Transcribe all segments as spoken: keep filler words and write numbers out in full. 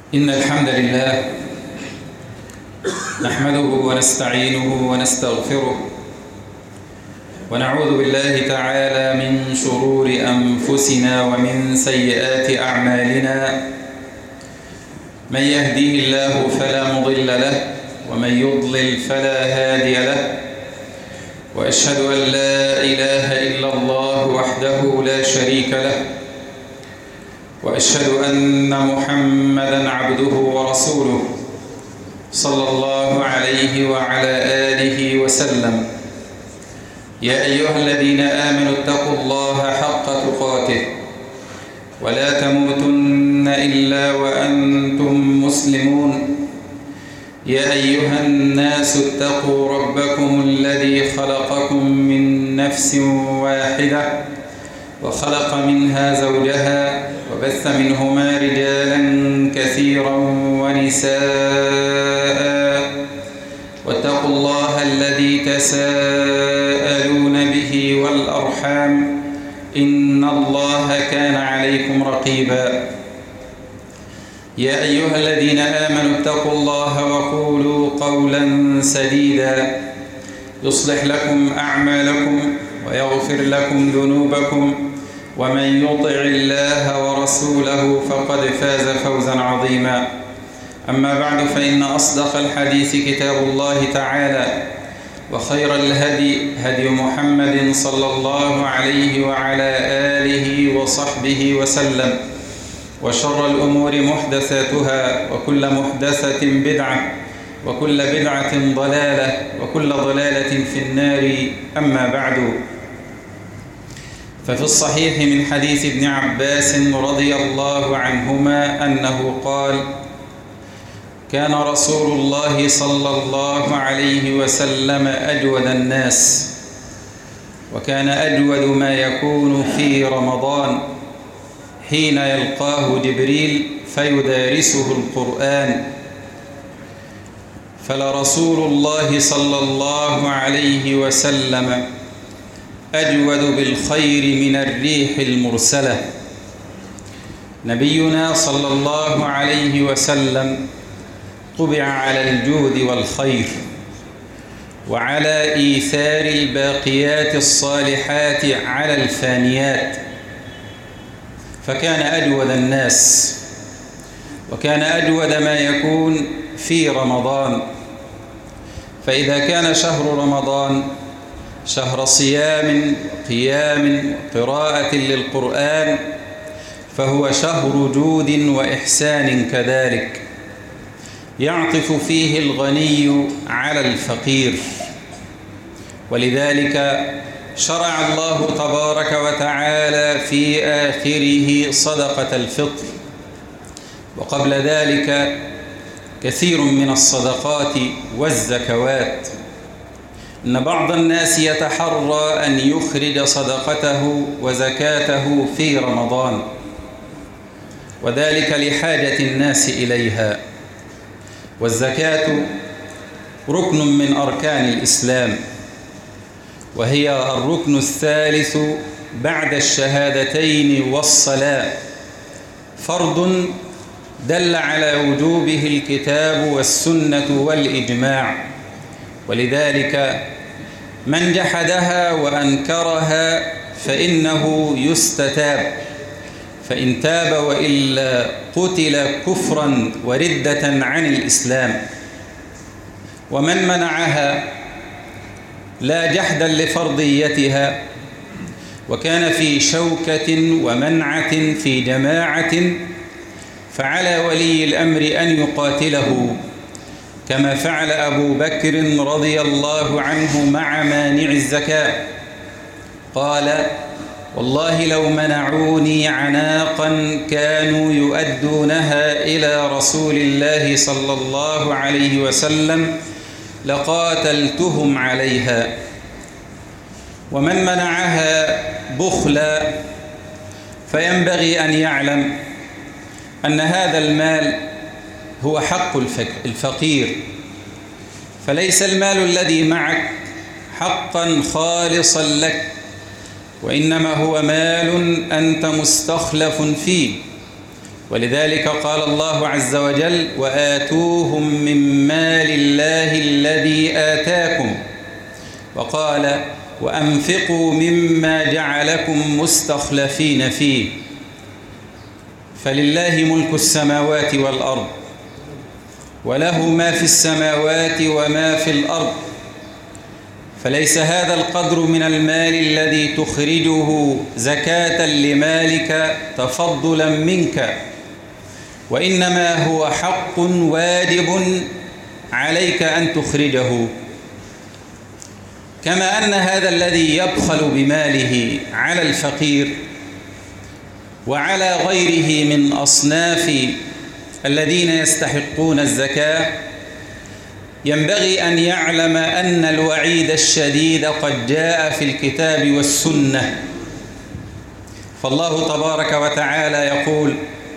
إن الحمد لله نحمده ونستعينه ونستغفره ونعوذ بالله تعالى من شرور أنفسنا ومن سيئات أعمالنا. من يهديه الله فلا مضل له ومن يضلل فلا هادي له، وأشهد أن لا إله إلا الله وحده لا شريك له، وأشهد أن محمدًا عبده ورسوله صلى الله عليه وعلى آله وسلم. يا أيها الذين آمنوا اتقوا الله حق تقاته ولا تموتن إلا وأنتم مسلمون. يا أيها الناس اتقوا ربكم الذي خلقكم من نفس واحدة وخلق منها زوجها وبث منهما رجالا كثيرا ونساء، واتقوا الله الذي تساءلون به والأرحام إن الله كان عليكم رقيبا. يا أيها الذين آمنوا اتقوا الله وقولوا قولا سديدا يصلح لكم أعمالكم ويغفر لكم ذنوبكم، ومن يطع الله ورسوله فقد فاز فوزا عظيما. أما بعد، فإن أصدق الحديث كتاب الله تعالى، وخير الهدي هدي محمد صلى الله عليه وعلى آله وصحبه وسلم، وشر الأمور محدثاتها، وكل محدثة بدعة، وكل بدعة ضلالة، وكل ضلالة في النار. أما بعد، ففي الصحيح من حديث ابن عباس رضي الله عنهما أنه قال: كان رسول الله صلى الله عليه وسلم أجود الناس، وكان أجود ما يكون في رمضان حين يلقاه جبريل فيدارسه القرآن. فلرسول الله صلى الله عليه وسلم أجود بالخير من الريح المرسلة. نبينا صلى الله عليه وسلم طبع على الجود والخير وعلى إيثار الباقيات الصالحات على الفانيات، فكان أجود الناس، وكان أجود ما يكون في رمضان. فإذا كان شهر رمضان شهر صيام قيام قراءة للقرآن، فهو شهر جود وإحسان كذلك، يعطف فيه الغني على الفقير. ولذلك شرع الله تبارك وتعالى في آخره صدقة الفطر، وقبل ذلك كثير من الصدقات والزكوات. إن بعض الناس يتحرى أن يخرج صدقته وزكاته في رمضان، وذلك لحاجة الناس إليها. والزكاة ركن من أركان الإسلام، وهي الركن الثالث بعد الشهادتين والصلاة، فرض دل على وجوبه الكتاب والسنة والإجماع. ولذلك من جحدها وأنكرها فإنه يستتاب، فإن تاب وإلا قتل كفرا وردة عن الإسلام. ومن منعها لا جحدا لفرضيتها، وكان في شوكة ومنعة في جماعة، فعلى ولي الأمر أن يقاتله، كما فعل أبو بكر رضي الله عنه مع مانع الزكاة. قال: والله لو منعوني عناقا كانوا يؤدونها إلى رسول الله صلى الله عليه وسلم لقاتلتهم عليها. ومن منعها بخلا فينبغي أن يعلم أن هذا المال هو حق الفقير، فليس المال الذي معك حقا خالصا لك، وإنما هو مال أنت مستخلف فيه، ولذلك قال الله عز وجل: وآتوهم من مال الله الذي آتاكم، وقال: وأنفقوا مما جعلكم مستخلفين فيه. فلله ملك السماوات والأرض، وله ما في السماوات وما في الأرض، فليس هذا القدر من المال الذي تخرجه زكاة لمالك تفضلا منك، وإنما هو حق واجب عليك أن تخرجه. كما أن هذا الذي يبخل بماله على الفقير وعلى غيره من أصناف الذين يستحقون الزكاة ينبغي أن يعلم أن الوعيد الشديد قد جاء في الكتاب والسنة. فالله تبارك وتعالى يقول: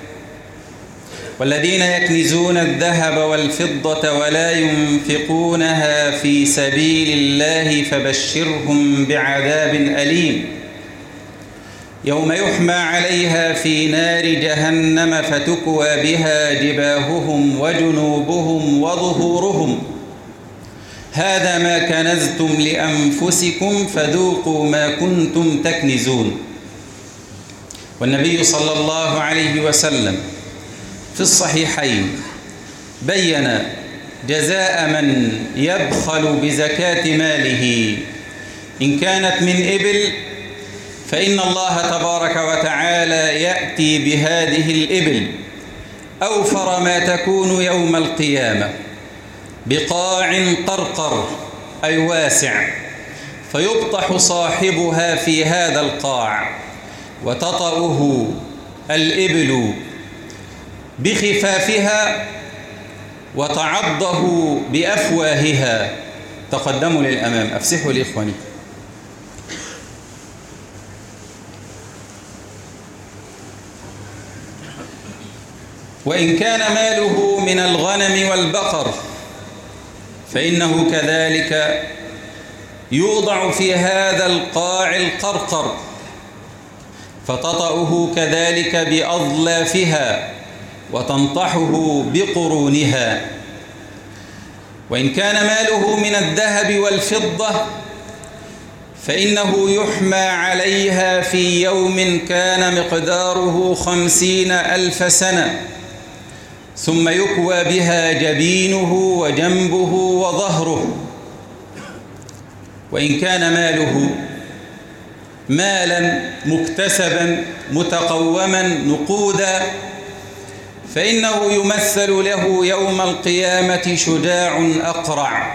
والذين يكنزون الذهب والفضة ولا ينفقونها في سبيل الله فبشرهم بعذاب أليم يوم يحمى عليها في نار جهنم فتكوى بها جباههم وجنوبهم وظهورهم هذا ما كنزتم لأنفسكم فذوقوا ما كنتم تكنزون. والنبي صلى الله عليه وسلم في الصحيحين بين جزاء من يبخل بزكاة ماله. إن كانت من إبل فإن الله تبارك وتعالى يأتي بهذه الإبل أوفر ما تكون يوم القيامة بقاع قرقر أي واسع، فيبطح صاحبها في هذا القاع وتطأه الإبل بخفافها وتعضه بأفواهها. تقدموا للأمام، أفسحوا لإخواني. وإن كان ماله من الغنم والبقر فإنه كذلك يوضع في هذا القاع القرقر فتطأه كذلك بأظلافها وتنطحه بقرونها. وإن كان ماله من الذهب والفضة فإنه يحمى عليها في يوم كان مقداره خمسين ألف سنة ثم يكوى بها جبينه وجنبه وظهره. وإن كان ماله مالا مكتسبا متقوما نقودا فإنه يمثل له يوم القيامة شجاع أقرع،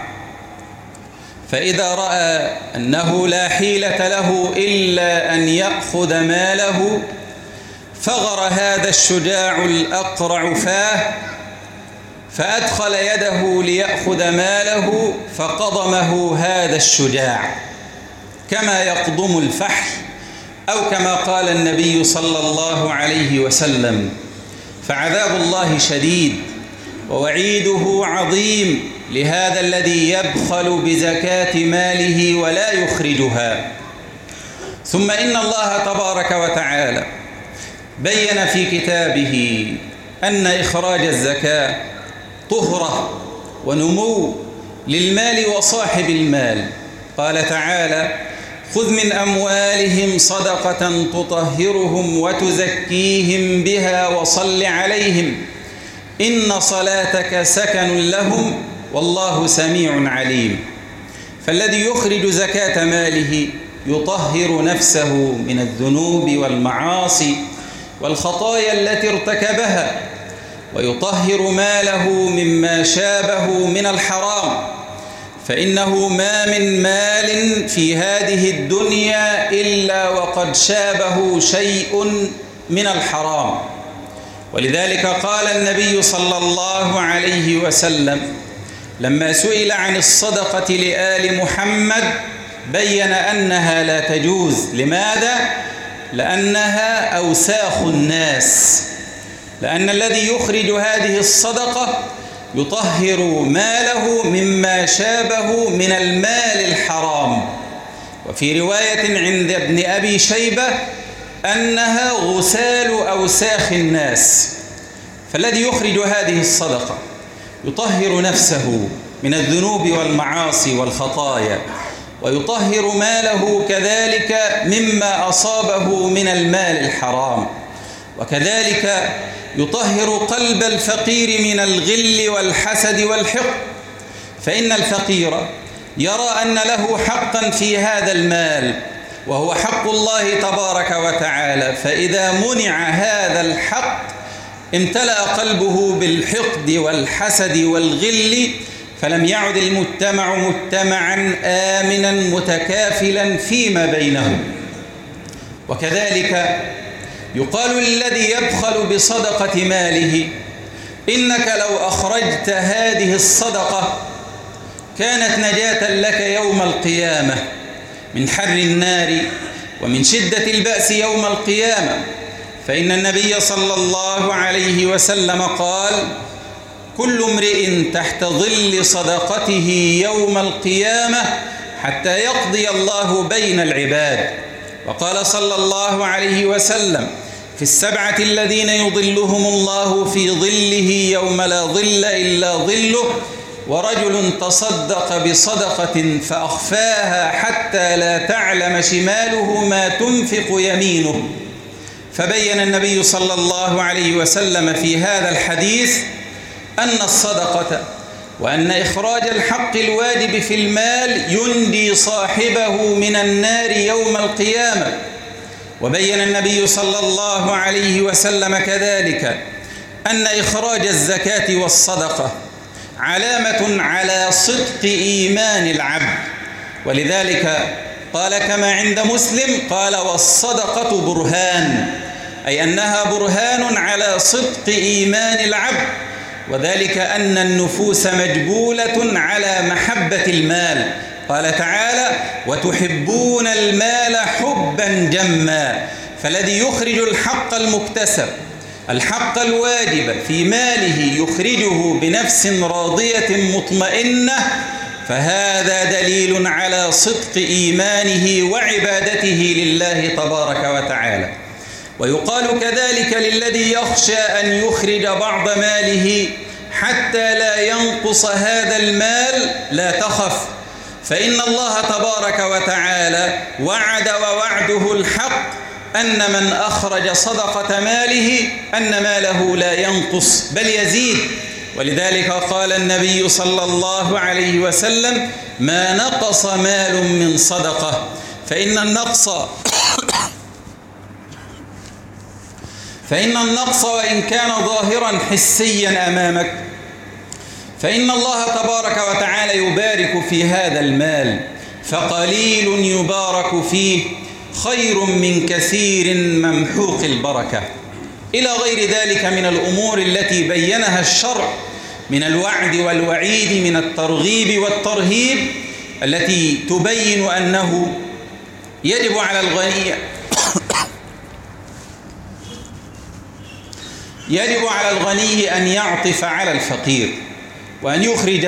فإذا رأى أنه لا حيلة له إلا أن يأخذ ماله فغر هذا الشجاع الأقرع فاه فأدخل يده ليأخذ ماله فقضمه هذا الشجاع كما يقضم الفحل، أو كما قال النبي صلى الله عليه وسلم. فعذاب الله شديد ووعيده عظيم لهذا الذي يبخل بزكاة ماله ولا يخرجها. ثم إن الله تبارك وتعالى بين في كتابه أن إخراج الزكاة طهرة ونمو للمال وصاحب المال. قال تعالى: خذ من أموالهم صدقة تطهرهم وتزكيهم بها وصل عليهم إن صلاتك سكن لهم والله سميع عليم. فالذي يخرج زكاة ماله يطهر نفسه من الذنوب والمعاصي والخطايا التي ارتكبها، ويطهر ماله مما شابه من الحرام، فإنه ما من مال في هذه الدنيا إلا وقد شابه شيء من الحرام. ولذلك قال النبي صلى الله عليه وسلم لما سئل عن الصدقة لآل محمد بين أنها لا تجوز. لماذا؟ لأنها أوساخ الناس، لأن الذي يخرج هذه الصدقة يطهر ماله مما شابه من المال الحرام. وفي رواية عند ابن أبي شيبة أنها غسال أوساخ الناس، فالذي يخرج هذه الصدقة يطهر نفسه من الذنوب والمعاصي والخطايا، ويطهر ماله كذلك مما أصابه من المال الحرام، وكذلك يطهر قلب الفقير من الغل والحسد والحقد، فإن الفقير يرى أن له حقا في هذا المال وهو حق الله تبارك وتعالى، فإذا منع هذا الحق امتلأ قلبه بالحقد والحسد والغل، فلم يعد المجتمع مجتمعا آمنا متكافلا فيما بينهم. وكذلك يقال للذي يبخل بصدقة ماله: إنك لو أخرجت هذه الصدقة كانت نجاة لك يوم القيامة من حر النار ومن شدة البأس يوم القيامة، فإن النبي صلى الله عليه وسلم قال: كل امرئ تحت ظل صدقته يوم القيامة حتى يقضي الله بين العباد. وقال صلى الله عليه وسلم: في السبعة الذين يظلهم الله في ظله يوم لا ظل إلا ظله: ورجل تصدق بصدقة فأخفاها حتى لا تعلم شماله ما تنفق يمينه. فبين النبي صلى الله عليه وسلم في هذا الحديث أن الصدقة وأن إخراج الحق الواجب في المال ينجي صاحبه من النار يوم القيامة. وبين النبي صلى الله عليه وسلم كذلك أن إخراج الزكاة والصدقة علامة على صدق إيمان العبد، ولذلك قال كما عند مسلم قال: والصدقة برهان، أي أنها برهان على صدق إيمان العبد، وذلك أن النفوس مجبولة على محبة المال. قال تعالى: وتحبون المال حبا جما، فالذي يخرج الحق المكتسب الحق الواجب في ماله يخرجه بنفس راضية مطمئنة، فهذا دليل على صدق إيمانه وعبادته لله تبارك وتعالى. ويقال كذلك للذي يخشى أن يخرج بعض ماله حتى لا ينقص هذا المال: لا تخف، فإن الله تبارك وتعالى وعد ووعده الحق أن من أخرج صدقة ماله أن ماله لا ينقص بل يزيد. ولذلك قال النبي صلى الله عليه وسلم: ما نقص مال من صدقة، فإن النقص فإن النقص وإن كان ظاهرا حسيا أمامك، فإن الله تبارك وتعالى يبارك في هذا المال، فقليل يبارك فيه خير من كثير ممحوق البركة، إلى غير ذلك من الأمور التي بينها الشرع من الوعد والوعيد، من الترغيب والترهيب، التي تبين أنه يجب على الغني يجب على الغني أن يعطف على الفقير وأن يخرج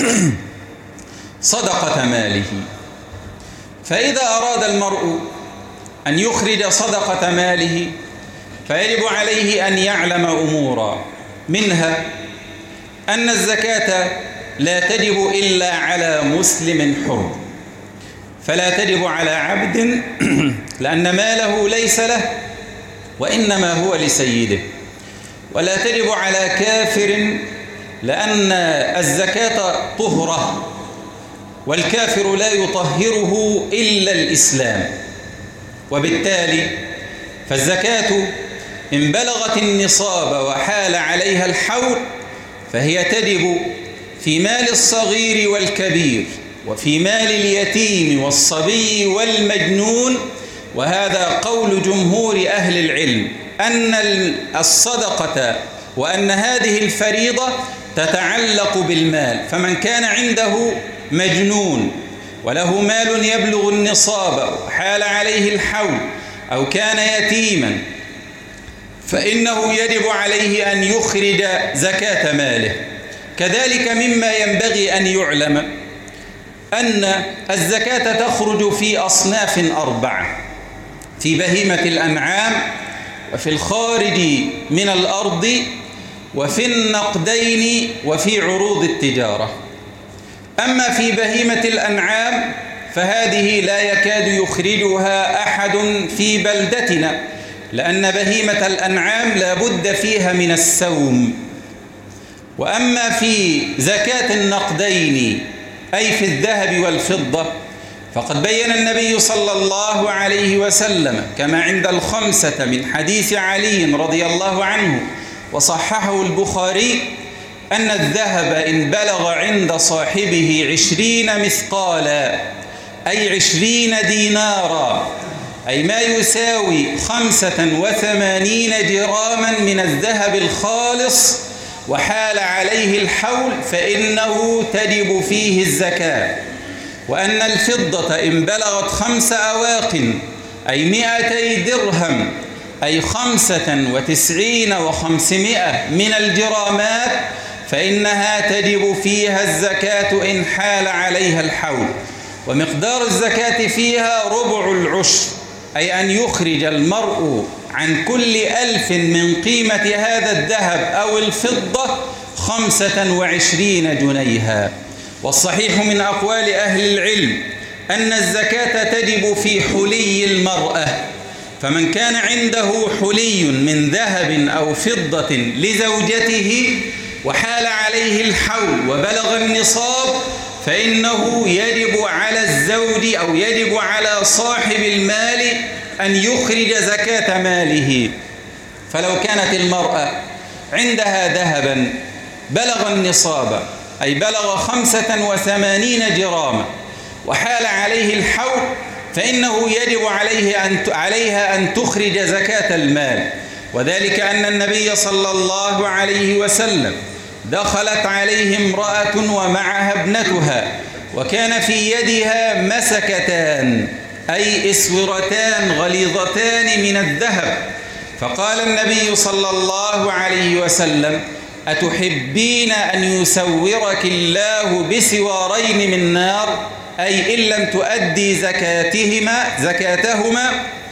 صدقة ماله. فإذا أراد المرء أن يخرج صدقة ماله فيجب عليه أن يعلم أمورا، منها أن الزكاة لا تجب إلا على مسلم حر، فلا تجب على عبد لأن ماله ليس له وإنما هو لسيده، ولا تجب على كافر لأن الزكاة طهرة، والكافر لا يطهره إلا الإسلام. وبالتالي فالزكاة إن بلغت النصاب وحال عليها الحول فهي تجب في مال الصغير والكبير، وفي مال اليتيم والصبي والمجنون. وهذا قول جمهور أهل العلم أن الصدقة وأن هذه الفريضة تتعلق بالمال، فمن كان عنده مجنون وله مال يبلغ النصاب وحال عليه الحول أو كان يتيما فإنه يجب عليه أن يخرج زكاة ماله. كذلك مما ينبغي أن يعلم أن الزكاة تخرج في أصناف أربعة: في بهيمة الأنعام، وفي الخارج من الأرض، وفي النقدين وفي عروض التجارة. أما في بهيمة الأنعام فهذه لا يكاد يخرجها أحد في بلدتنا، لأن بهيمة الأنعام لا بد فيها من السوم. وأما في زكاة النقدين أي في الذهب والفضة فقد بين النبي صلى الله عليه وسلم كما عند الخمسة من حديث علي رضي الله عنه وصححه البخاري أن الذهب إن بلغ عند صاحبه عشرين مثقالا أي عشرين دينارا أي ما يساوي خمسة وثمانين جراما من الذهب الخالص وحال عليه الحول فإنه تجب فيه الزكاة. وأن الفضة إن بلغت خمس أواق أي مئتي درهم أي خمسة وتسعين وخمسمائة من الجرامات فإنها تجب فيها الزكاة إن حال عليها الحول. ومقدار الزكاة فيها ربع العشر أي أن يخرج المرء عن كل ألف من قيمة هذا الذهب أو الفضة خمسة وعشرين جنيها. والصحيح من أقوال أهل العلم أن الزكاة تجب في حلي المرأة، فمن كان عنده حلي من ذهب أو فضة لزوجته وحال عليه الحول وبلغ النصاب فإنه يجب على الزوج أو يجب على صاحب المال أن يخرج زكاة ماله. فلو كانت المرأة عندها ذهبا بلغ النصاب أي بلغ خمسة وثمانين جراما وحال عليه الحول فإنه يجب عليه أن عليها أن تخرج زكاة المال. وذلك أن النبي صلى الله عليه وسلم دخلت عليه امرأة ومعها ابنتها وكان في يدها مسكتان أي إسورتان غليظتان من الذهب، فقال النبي صلى الله عليه وسلم: أتحبين أن يسورك الله بسوارين من نار؟ أي إن لم تؤدي زكاتهما زكاتهما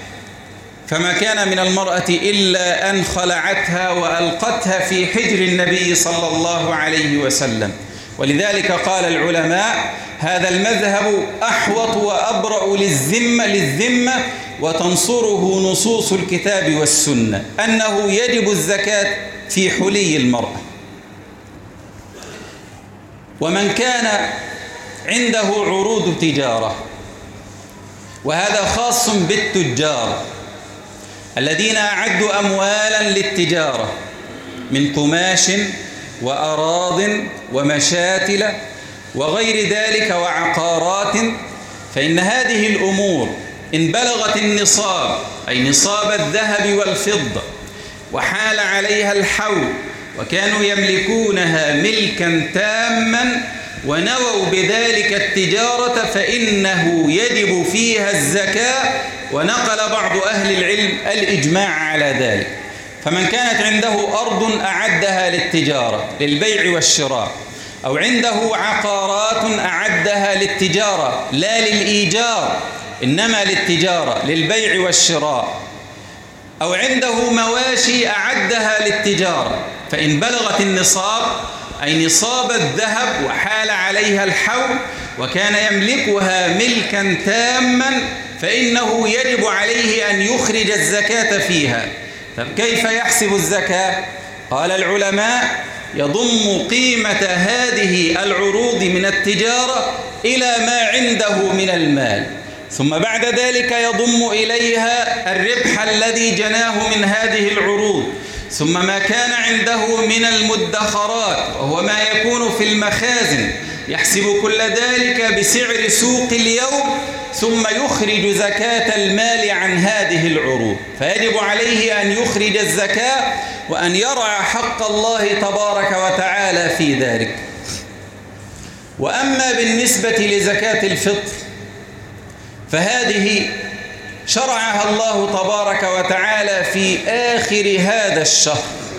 فما كان من المرأة إلا أن خلعتها وألقتها في حجر النبي صلى الله عليه وسلم. ولذلك قال العلماء: هذا المذهب أحوط وأبرأ للذمة للذمة وتنصره نصوص الكتاب والسنة، أنه يجب الزكاة في حلي المرأة. ومن كان عنده عروض تجارة، وهذا خاص بالتجار الذين أعدوا أموالا للتجارة من قماش وأراض ومشاتل وغير ذلك وعقارات، فإن هذه الأمور إن بلغت النصاب أي نصاب الذهب والفضة وحال عليها الحول وكانوا يملكونها ملكا تاما ونووا بذلك التجارة فإنه يجب فيها الزكاة. ونقل بعض أهل العلم الإجماع على ذلك. فمن كانت عنده أرض أعدها للتجارة للبيع والشراء، أو عنده عقارات أعدها للتجارة لا للإيجار إنما للتجارة للبيع والشراء، أو عنده مواشي أعدها للتجارة، فإن بلغت النصاب أي نصاب الذهب وحال عليها الحول وكان يملكها ملكا تاما فإنه يجب عليه أن يخرج الزكاة فيها. طب كيف يحسب الزكاة؟ قال العلماء: يضم قيمة هذه العروض من التجارة إلى ما عنده من المال، ثم بعد ذلك يضم إليها الربح الذي جناه من هذه العروض، ثم ما كان عنده من المدخرات وهو ما يكون في المخازن، يحسب كل ذلك بسعر سوق اليوم، ثم يخرج زكاة المال عن هذه العروض. فيجب عليه أن يخرج الزكاة وأن يرعى حق الله تبارك وتعالى في ذلك. وأما بالنسبة لزكاة الفطر فهذه شرعها الله تبارك وتعالى في آخر هذا الشهر،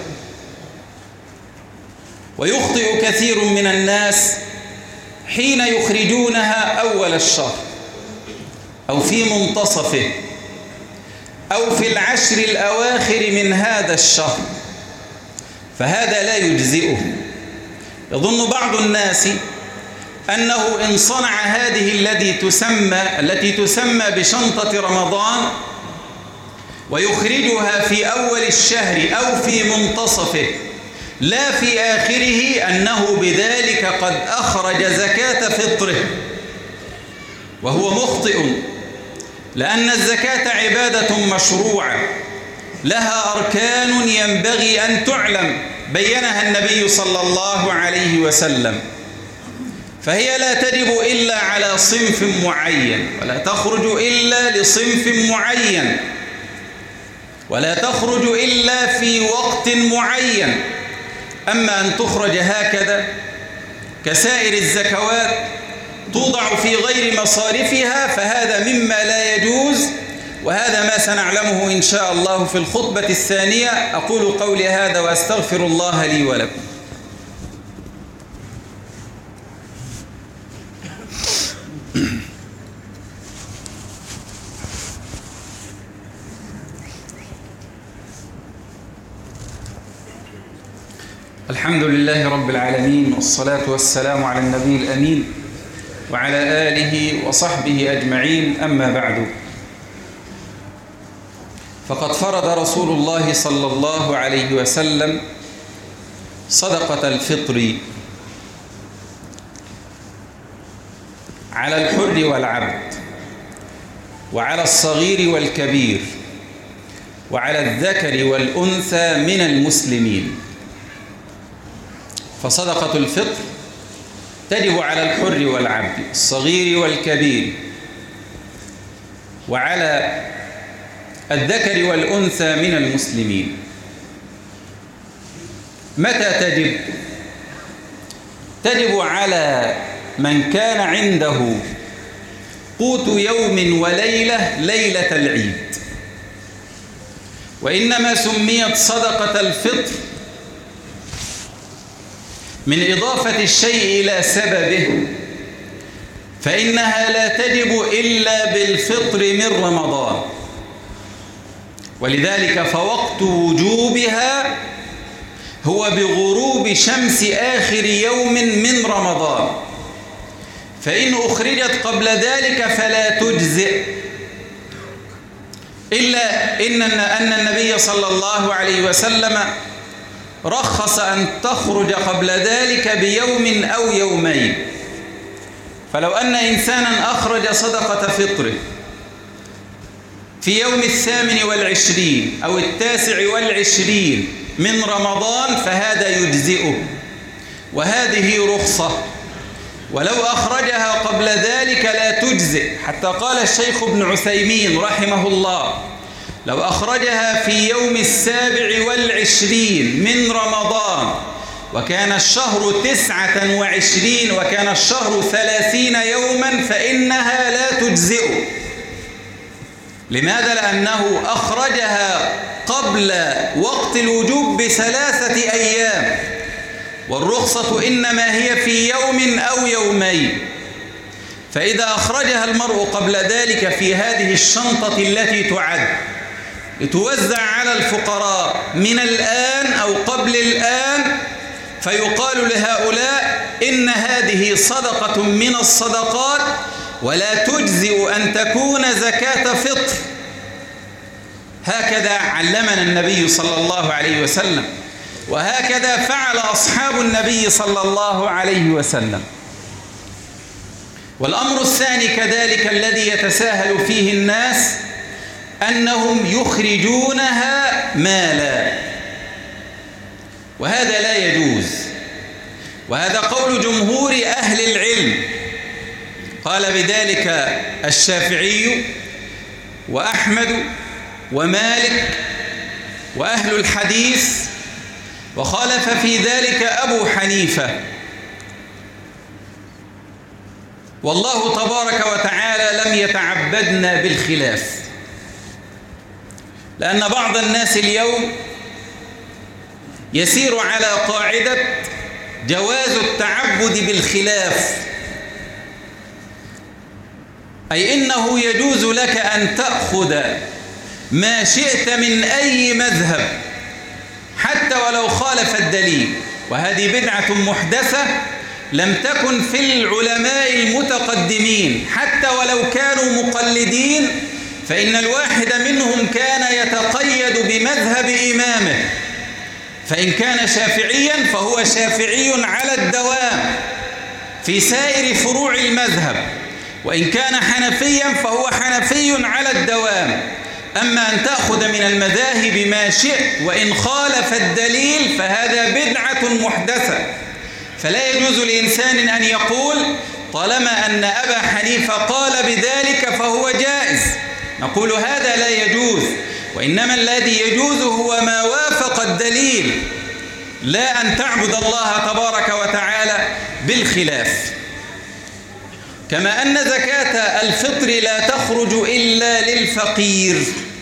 ويخطئ كثير من الناس حين يخرجونها أول الشهر أو في منتصفه أو في العشر الأواخر من هذا الشهر، فهذا لا يجزئه. يظن بعض الناس أنه إن صنع هذه التي تسمى التي تسمى بشنطة رمضان ويخرجها في أول الشهر أو في منتصفه لا في آخره أنه بذلك قد أخرج زكاة فطره، وهو مخطئ، لأن الزكاة عبادة مشروعة لها أركان ينبغي أن تعلم بينها النبي صلى الله عليه وسلم، فهي لا تجب إلا على صنف معين، ولا تخرج إلا لصنف معين، ولا تخرج إلا في وقت معين. أما أن تخرج هكذا كسائر الزكوات توضع في غير مصارفها فهذا مما لا يجوز، وهذا ما سنعلمه إن شاء الله في الخطبة الثانية. أقول قولي هذا وأستغفر الله لي ولكم. الحمد لله رب العالمين، والصلاة والسلام على النبي الأمين وعلى آله وصحبه أجمعين. أما بعد، فقد فرض رسول الله صلى الله عليه وسلم صدقة الفطر على الحر والعبد، وعلى الصغير والكبير، وعلى الذكر والأنثى من المسلمين. فصدقة الفطر تجب على الحر والعبد، الصغير والكبير، وعلى الذكر والأنثى من المسلمين. متى تجب؟ تجب على من كان عنده قوت يوم وليلة ليلة العيد، وإنما سميت صدقة الفطر من إضافة الشيء إلى سببه، فإنها لا تجب إلا بالفطر من رمضان، ولذلك فوقت وجوبها هو بغروب شمس آخر يوم من رمضان، فإن أخرجت قبل ذلك فلا تجزئ، إلا إن أن النبي صلى الله عليه وسلم رخص أن تخرج قبل ذلك بيوم أو يومين. فلو أن إنسانا أخرج صدقة فطره في يوم الثامن والعشرين أو التاسع والعشرين من رمضان فهذا يجزئه، وهذه رخصة. ولو أخرجها قبل ذلك لا تجزئ، حتى قال الشيخ ابن عثيمين رحمه الله: لو أخرجها في يوم السابع والعشرين من رمضان وكان الشهر تسعة وعشرين وكان الشهر ثلاثين يوما فإنها لا تجزئ. لماذا؟ لأنه أخرجها قبل وقت الوجوب بثلاثة أيام، والرخصة إنما هي في يوم أو يومين. فإذا أخرجها المرء قبل ذلك في هذه الشنطة التي تعد لتوزع على الفقراء من الآن أو قبل الآن، فيقال لهؤلاء إن هذه صدقة من الصدقات ولا تجزئ أن تكون زكاة فطر. هكذا علمنا النبي صلى الله عليه وسلم، وهكذا فعل أصحاب النبي صلى الله عليه وسلم. والأمر الثاني كذلك الذي يتساهل فيه الناس أنهم يخرجونها مالا، وهذا لا يجوز، وهذا قول جمهور أهل العلم. قال بذلك الشافعي وأحمد ومالك وأهل الحديث، وخالف في ذلك أبو حنيفة. والله تبارك وتعالى لم يتعبدنا بالخلاف، لأن بعض الناس اليوم يسير على قاعدة جواز التعبد بالخلاف، أي إنه يجوز لك أن تأخذ ما شئت من أي مذهب حتى ولو خالف الدليل. وهذه بدعة محدثة لم تكن في العلماء المتقدمين حتى ولو كانوا مقلدين، فإن الواحد منهم كان يتقيد بمذهب إمامه، فإن كان شافعيا فهو شافعي على الدوام في سائر فروع المذهب، وإن كان حنفيا فهو حنفي على الدوام. أما أن تأخذ من المذاهب ما شئت وإن خالف الدليل فهذا بدعة محدثة. فلا يجوز لإنسان أن يقول طالما أن أبا حنيفة قال بذلك فهو جائز، نقول هذا لا يجوز، وإنما الذي يجوز هو ما وافق الدليل، لا أن تعبد الله تبارك وتعالى بالخلاف. كما أن زكاة الفطر لا تخرج إلا للفقير،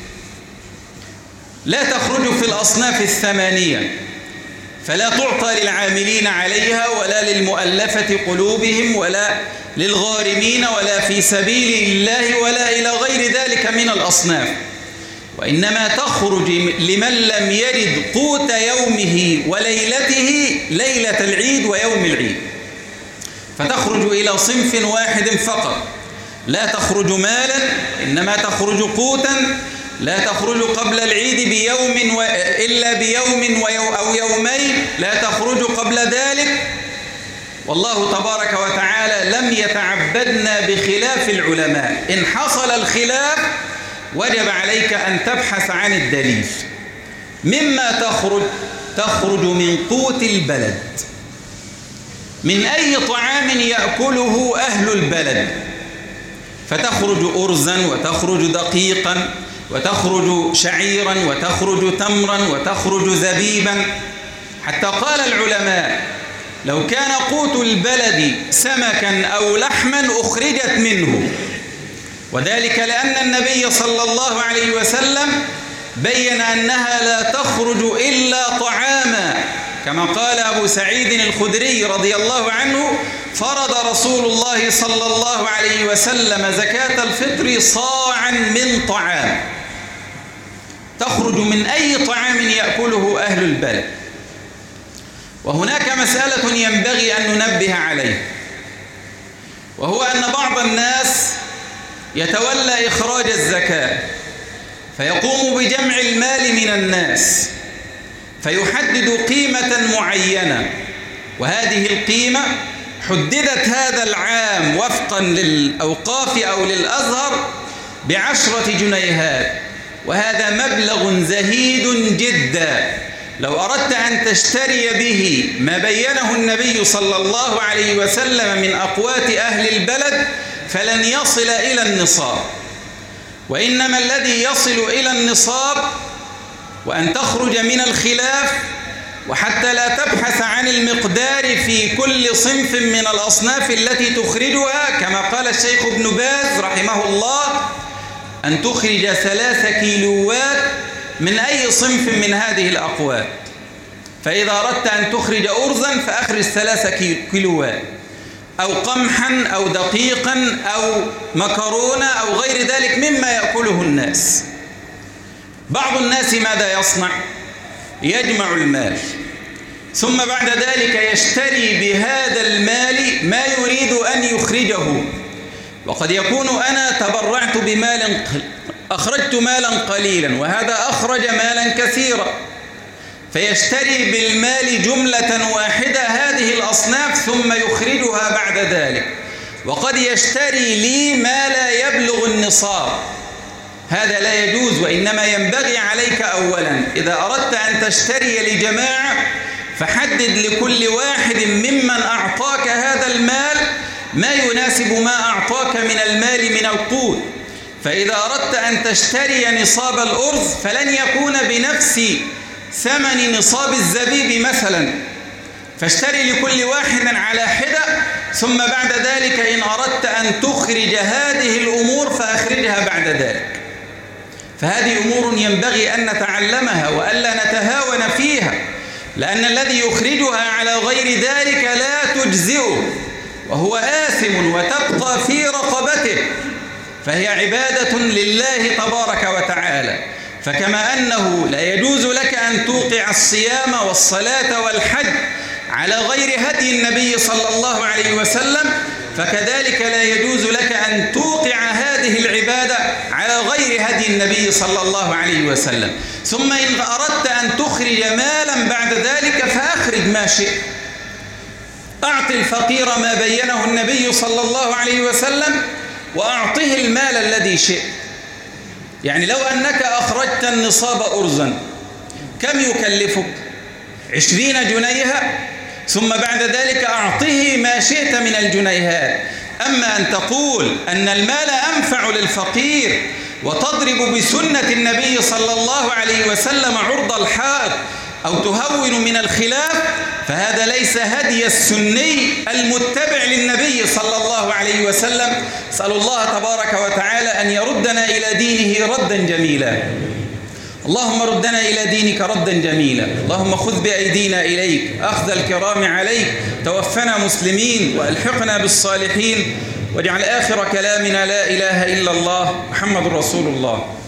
لا تخرج في الأصناف الثمانية، فلا تعطى للعاملين عليها ولا للمؤلفة قلوبهم ولا للغارمين ولا في سبيل الله ولا إلى غير ذلك من الأصناف، وإنما تخرج لمن لم يرد قوت يومه وليلته ليلة العيد ويوم العيد، فتخرج إلى صنف واحد فقط، لا تخرج مالا إنما تخرج قوتا، لا تخرج قبل العيد بيوم و... إلا بيوم ويو... أو يومين، لا تخرج قبل ذلك. والله تبارك وتعالى لم يتعبدنا بخلاف العلماء، إن حصل الخلاف وجب عليك أن تبحث عن الدليل. مما تخرج تخرج من قوت البلد، من أي طعام يأكله أهل البلد، فتخرج أرزا وتخرج دقيقا وتخرج شعيرا وتخرج تمرا وتخرج زبيبا، حتى قال العلماء لو كان قوت البلد سمكا أو لحما أخرجت منه، وذلك لأن النبي صلى الله عليه وسلم بين أنها لا تخرج إلا طعاما، كما قال أبو سعيد الخدري رضي الله عنه فرض رسول الله صلى الله عليه وسلم زكاة الفطر صاعا من طعام، تخرج من أي طعام يأكله أهل البلد. وهناك مسألة ينبغي أن ننبه عليه، وهو أن بعض الناس يتولى إخراج الزكاة فيقوم بجمع المال من الناس فيحدد قيمة معينة، وهذه القيمة حددت هذا العام وفقا للأوقاف أو للأزهر بعشرة جنيهات، وهذا مبلغ زهيد جدا، لو أردت أن تشتري به ما بينه النبي صلى الله عليه وسلم من أقوات أهل البلد فلن يصل إلى النصاب. وإنما الذي يصل إلى النصاب وأن تخرج من الخلاف، وحتى لا تبحث عن المقدار في كل صنف من الأصناف التي تخرجها، كما قال الشيخ ابن باز رحمه الله أن تخرج ثلاث كيلوات من أي صنف من هذه الأقوات. فإذا أردت أن تخرج أرزا فأخرج ثلاث كيلوات، أو قمحا أو دقيقا أو مكرونة أو غير ذلك مما يأكله الناس. بعض الناس ماذا يصنع؟ يجمع المال ثم بعد ذلك يشتري بهذا المال ما يريد أن يخرجه، وقد يكون أنا تبرعت بمال أخرجت مالا قليلا وهذا أخرج مالا كثيرا، فيشتري بالمال جملة واحدة هذه الأصناف ثم يخرجها بعد ذلك، وقد يشتري لي ما لا يبلغ النصاب. هذا لا يجوز، وإنما ينبغي عليك أولا إذا أردت أن تشتري لجماعة فحدد لكل واحد ممن أعطاك هذا المال ما يناسب ما أعطاك من المال من القوت. فإذا أردت أن تشتري نصاب الأرز فلن يكون بنفس ثمن نصاب الزبيب مثلا، فاشتري لكل واحد على حدة، ثم بعد ذلك إن أردت أن تخرج هذه الأمور فأخرجها بعد ذلك. فهذه أمور ينبغي أن نتعلمها وألا نتهاون فيها، لأن الذي يخرجها على غير ذلك لا تجزئه وهو آثم وتبقى في رقبته، فهي عبادة لله تبارك وتعالى. فكما أنه لا يجوز لك أن توقع الصيام والصلاة والحج على غير هدي النبي صلى الله عليه وسلم، فكذلك لا يجوز لك أن توقع هذه العبادة على غير هدي النبي صلى الله عليه وسلم. ثم إن أردت أن تخرج مالا بعد ذلك فأخرج ما شئت، أعط الفقير ما بينه النبي صلى الله عليه وسلم وأعطه المال الذي شئت. يعني لو أنك أخرجت النصاب أرزا كم يكلفك؟ عشرين جنيها، ثم بعد ذلك أعطه ما شئت من الجنيهات. أما أن تقول أن المال أنفع للفقير وتضرب بسنة النبي صلى الله عليه وسلم عرض الحائط أو تهون من الخلاف، فهذا ليس هدي السني المتبع للنبي صلى الله عليه وسلم. أسأل الله تبارك وتعالى أن يردنا إلى دينه ردا جميلا. اللهم ردنا إلى دينك ردا جميلا. اللهم خذ بأيدينا إليك أخذ الكرام عليك، توفنا مسلمين وألحقنا بالصالحين، واجعل آخر كلامنا لا إله إلا الله محمد رسول الله.